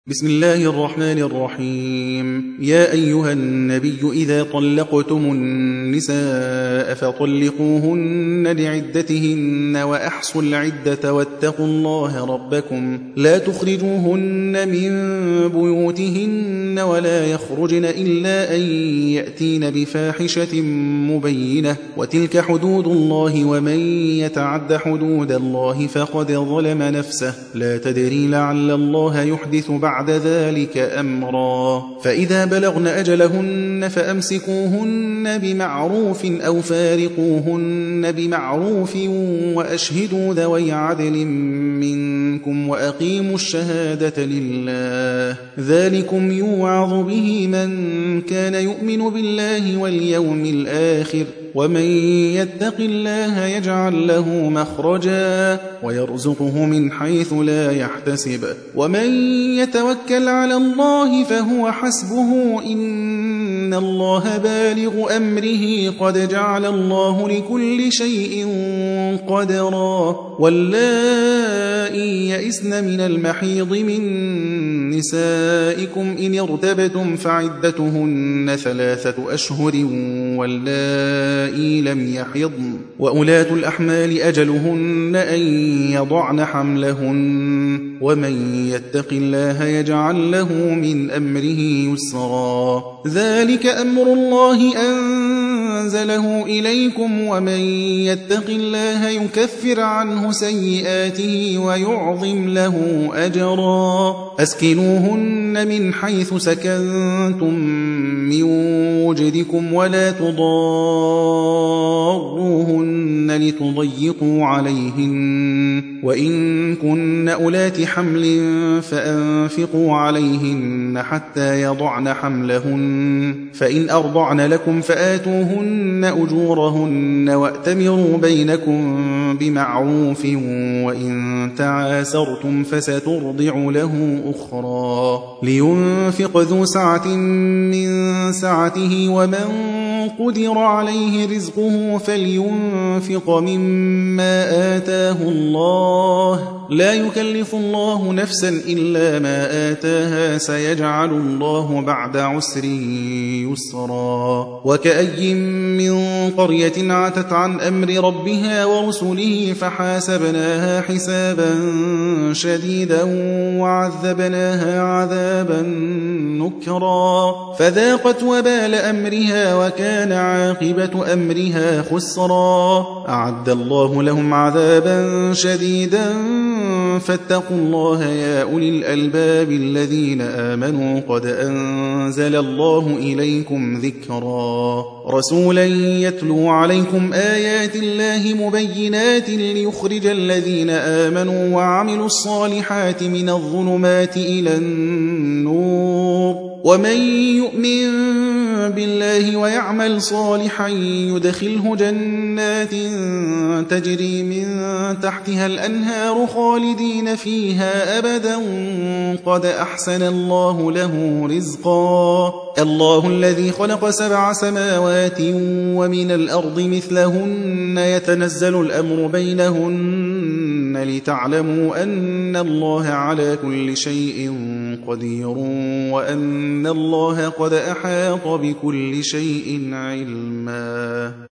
بسم الله الرحمن الرحيم. يا أيها النبي إذا طلقتم النساء فطلقوهن لعدتهن وأحصوا العدة واتقوا الله ربكم لا تخرجوهن من بيوتهن ولا يخرجن إلا أن يأتين بفاحشة مبينة وتلك حدود الله ومن يتعد حدود الله فقد ظلم نفسه لا تدري لعل الله يحدث بعد ذلك أمرا. فإذا بلغن أجلهن فأمسكوهن بمعروف أو فارقوهن بمعروف وأشهدوا ذوي عدل منكم وأقيموا الشهادة لله ذلكم يوعظ به من كان يؤمن بالله واليوم الآخر ومن يتق الله يجعل له مخرجا ويرزقه من حيث لا يحتسب ومن يتوكل على الله فهو حسبه إن الله بالغ أمره قد جعل الله لكل شيء قدرا. واللائي يئسن من المحيض من نسائكم إن ارتبتم فعدتهن 3 أشهر واللائي لم يحضن وأولاة الأحمال أجلهن أن يضعن حملهن ومن يتق الله يجعل له من أمره يسرا. ذلك أمر الله أنزله إليكم ومن يتق الله يكفر عنه سيئاته ويعظم له أجرا. أسكنوهن من حيث سكنتم من وجدكم ولا تضاروهن لتضيقوا عليهن وإن كن أولات حمل فأنفقوا عليهن حتى يضعن حملهن فإن أرضعن لكم فآتوهن أجورهن وأتمروا بينكم بمعروف وإن تعاسرتم فسترضع له أخرى. لينفق ذو سعة من سعته ومن قدر عليه رزقه فلينفق مما آتاه الله لا يكلف الله نفسا إلا ما آتاها سيجعل الله بعد عسر يسرا. وكأي من قرية عتت عن أمر ربها ورسله فحاسبناها حسابا شديدا وعذبناها عذابا نكرا فذاقت وبال أمرها وكان عاقبة أمرها خسرا. أعد الله لهم عذابا شديدا فاتقوا الله يا أولي الألباب الذين آمنوا قد أنزل الله إليكم ذكرا. رسولا يتلو عليكم آيات الله مبينات ليخرج الذين آمنوا وعملوا الصالحات من الظلمات إلى النور ومن يؤمن بالله ويعمل صالحا يدخله جنات تجري من تحتها الأنهار خالدين فيها أبدا قد أحسن الله له رزقا. الله الذي خلق 7 سماوات ومن الأرض مثلهن يتنزل الأمر بينهن لتعلموا أن الله على كل شيء قدير وأن الله قد أحاط بكل شيء علما.